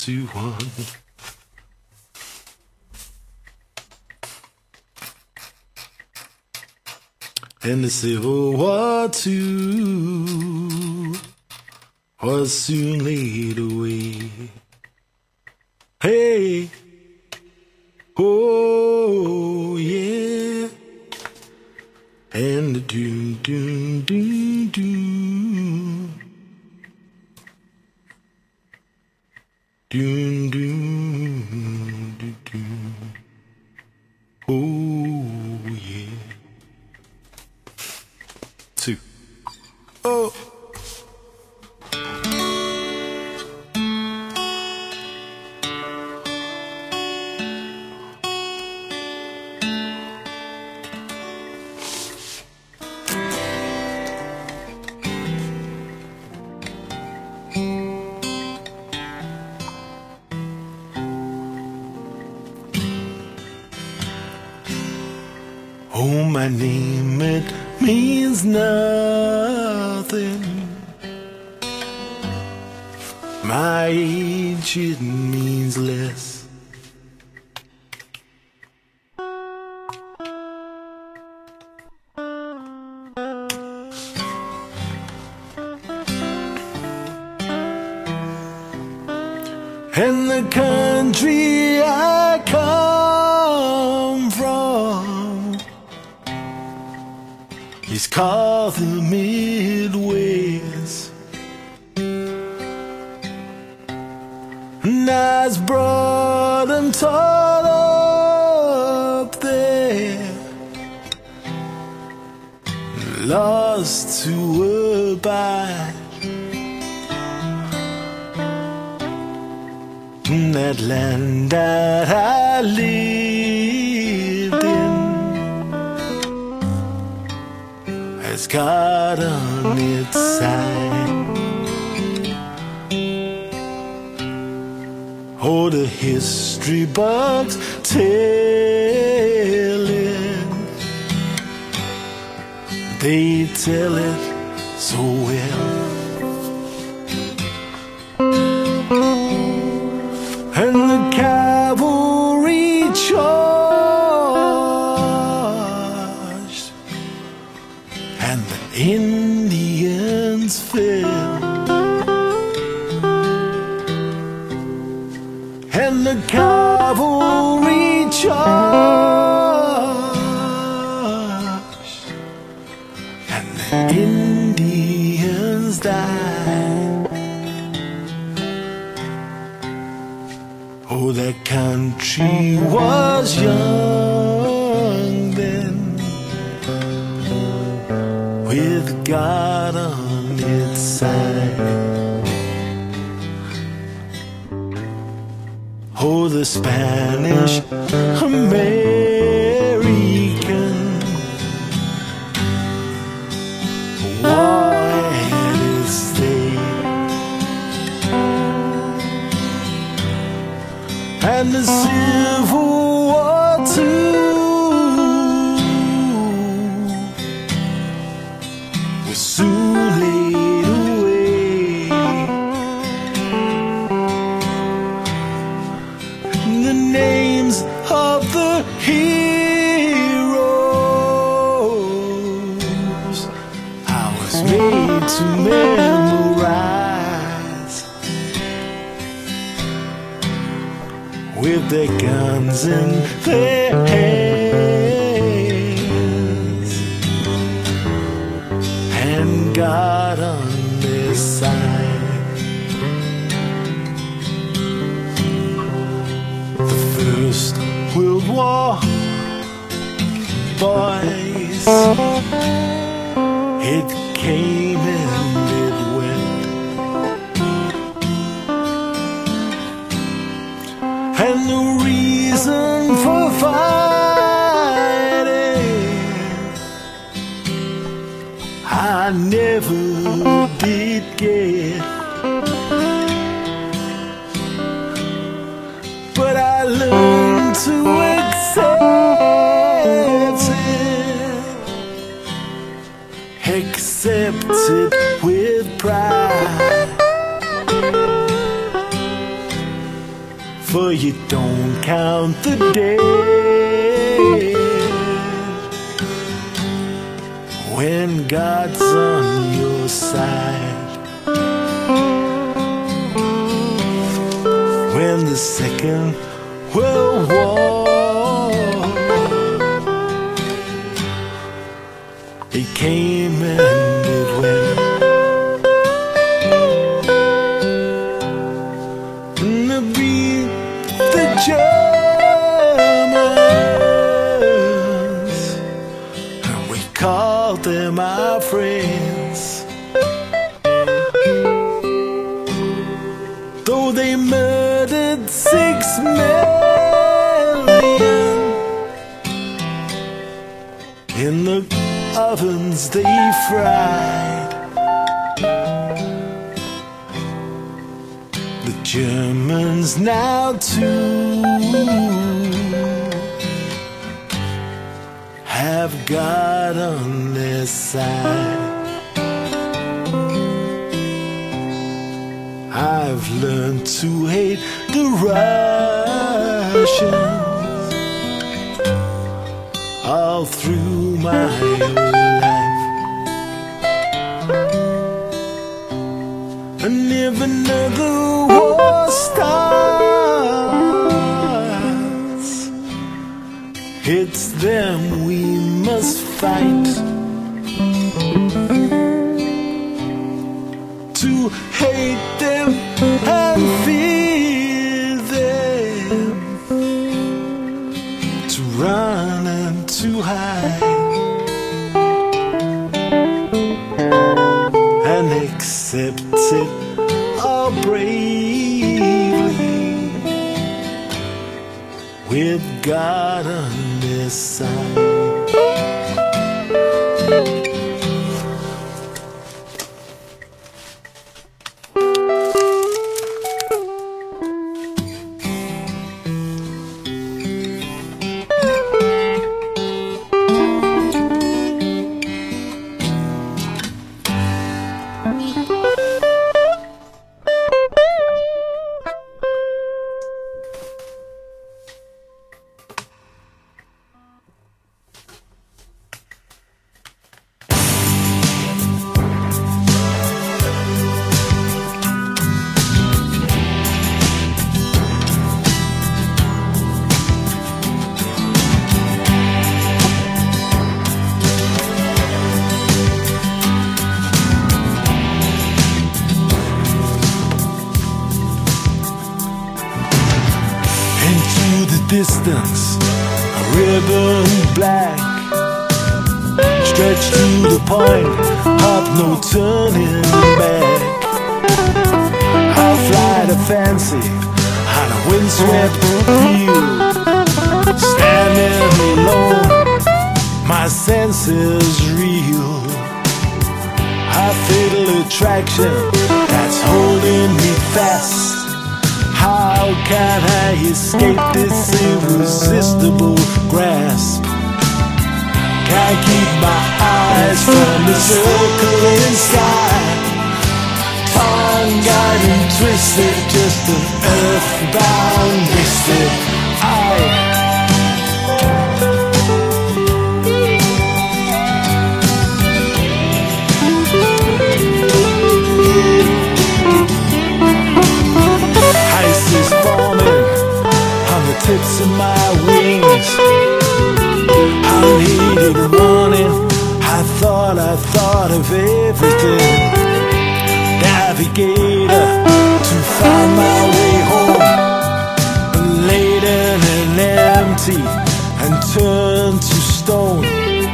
2, 1. And the Civil War II was soon laid away. Hey, oh yeah, and the doom, doom, doom, doom, doom, doom, doom, doom. Oh yeah. 2. Oh. Oh, my name, it means nothing. My age, it means less. And the country I come from is called the Midwest. And I was brought and taught up there, lost to abide in that land that I lived in. Has God on its side. Oh, the history books tell it. They tell it so well. And the cavalry charged, and the Indians fell, and the cavalry charged, and the Indians died. Oh, that country was young then, with God on its side. Oh, the Spanish American war had its day, and the Civil War too was soon laid away. The names of the heroes I was made to memorize, with their guns in their hands, and God on their side. The First World War, boys, it came and it went, and the reason for fighting I never did get, but I learned to accept it with pride. for you don't count the days when God's on your side. When the Second World War, it came and it went, and to beat the Germans, and we called them our friends. Though they murdered 6 million in the ovens they fried, the Germans now too have God on their side. I've learned to hate the Russians all through my whole life, and if another war starts, it's them we must fight. To hate them and fear them, to run and to hide, and accept it all bravely with God on their side. Distance, a ribbon black, stretched to the point of no turning back. I'll fly to fancy on a windswept field, standing alone, my senses reel. A fatal attraction that's holding me fast. How can I escape this irresistible grasp? Can't keep my eyes from the circling sky. Tongue-tied and twisted, just an earthbound wasted eye. Tips of my wings, I'm heated and running. I thought of everything. Navigator to find my way home, laden and empty and turned to stone.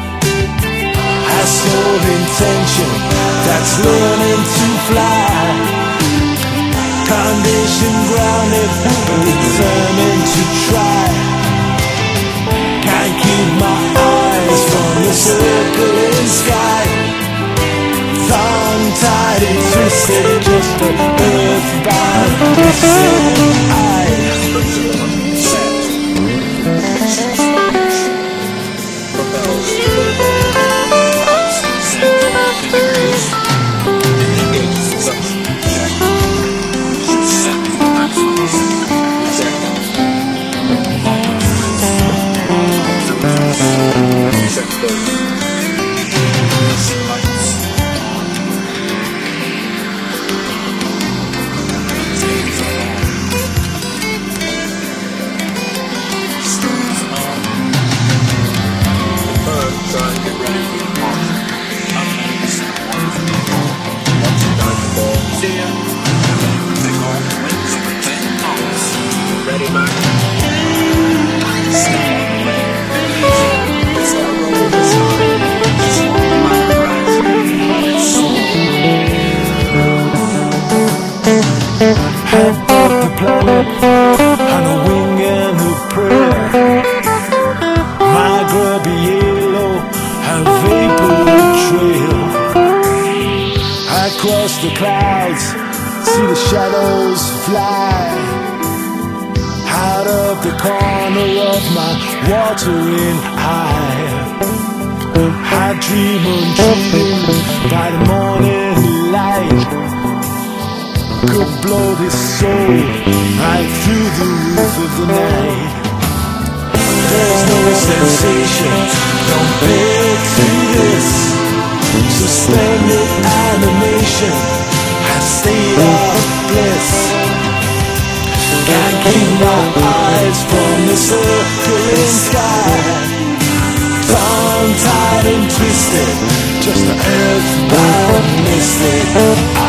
I saw intention that's learning to fly, conditioned, grounded, determined to try. Can't keep my eyes from the circling sky. Tongue-tied and twisted, just an earthbound missing eye. Freddie Mercury. It's that road that's hard. Just walking my half of the planet on a wing and a prayer. My grubby yellow, a vapor trail. I cross the clouds, see the shadows fly out of the corner of my watering eye. I dream on dreams by the morning light. Could blow this soul right through the roof of the night. There's no sensation, don't beg to this suspended animation, a state of bliss. Can't keep my eyes from the circling sky. Tongue-tied and twisted, just the earthbound mystic.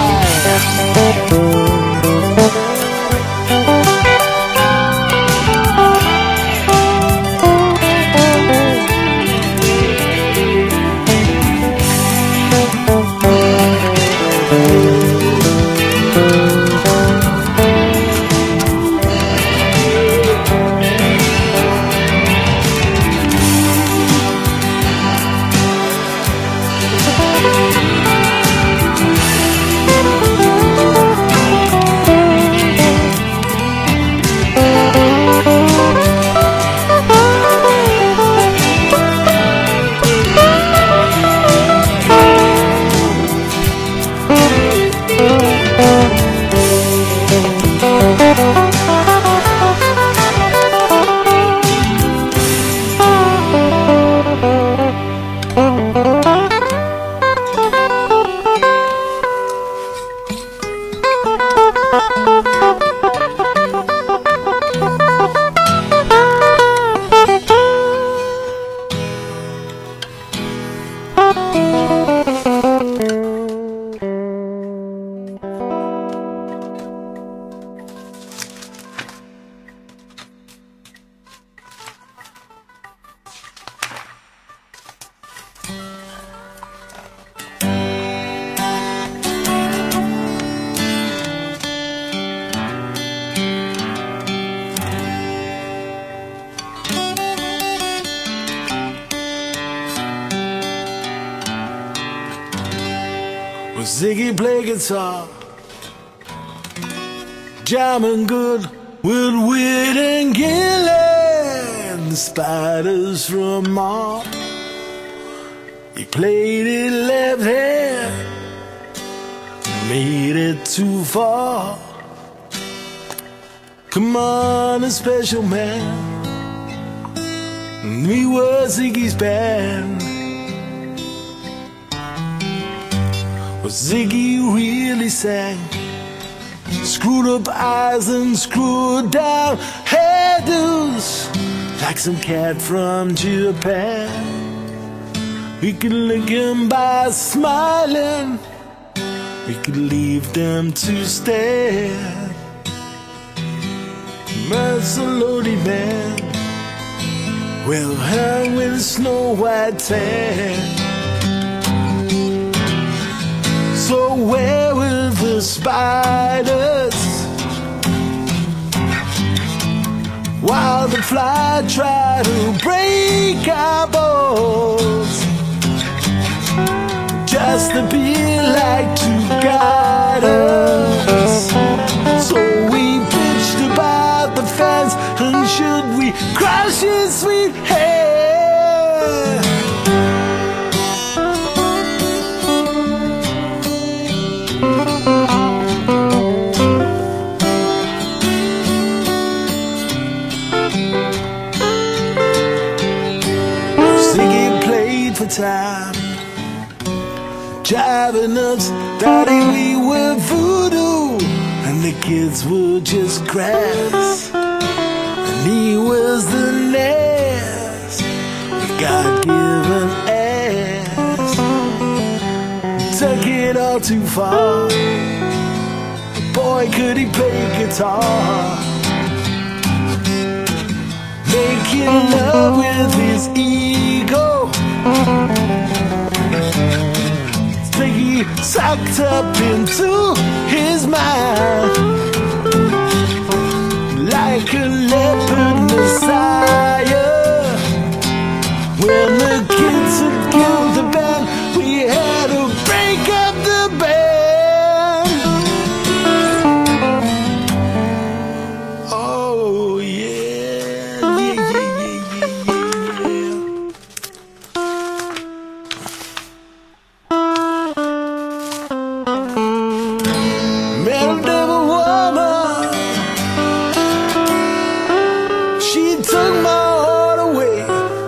Ziggy play guitar, jamming good with Weird and Gillen, the Spiders from Mars. He played it left hand, made it too far. Come on, a special man, we were Ziggy's band. Ziggy really sang, screwed up eyes and screwed down hairdos like some cat from Japan. We could lick him by smiling, we could leave them to stare. Mercilessly man, well hung with a snow white tan. So where were the spiders while the fly tried to break our bones? Just to be like to guide us. So we bitched about the fence, and should we crush his sweet hair? Time driving us, daddy, we were voodoo and the kids were just grass, and he was the nest with God-given ass. Took it all too far, boy could he play guitar. in love with his ego. Sticky sucked up into his mind like a leopard messiah. When the kids had killed the band, we had to break up the band. Oh yeah, yeah, yeah, yeah, yeah, yeah. Met another woman. She took my heart away.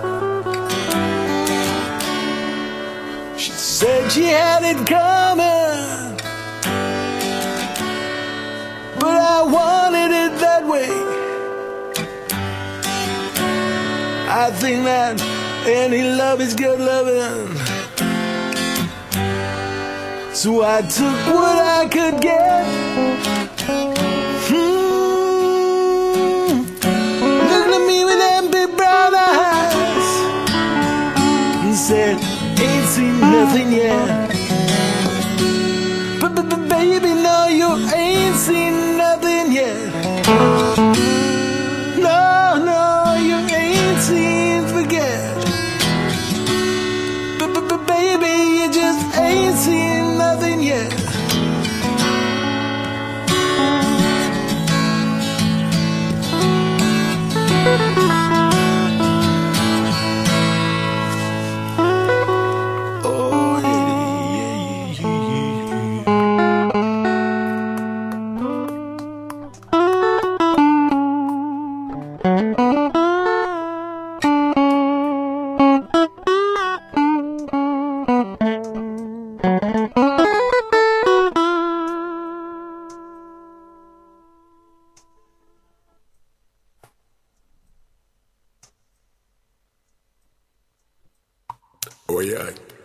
She said she had it coming, but I wanted it that way. I think that any love is good loving, so I took what I could get. Looked at me with them big brown eyes and said, ain't seen nothing yet. But baby, no, you ain't seen nothing yet. No, no, you ain't seen forget. But baby, you just ain't seen nothing yet. Oh yeah.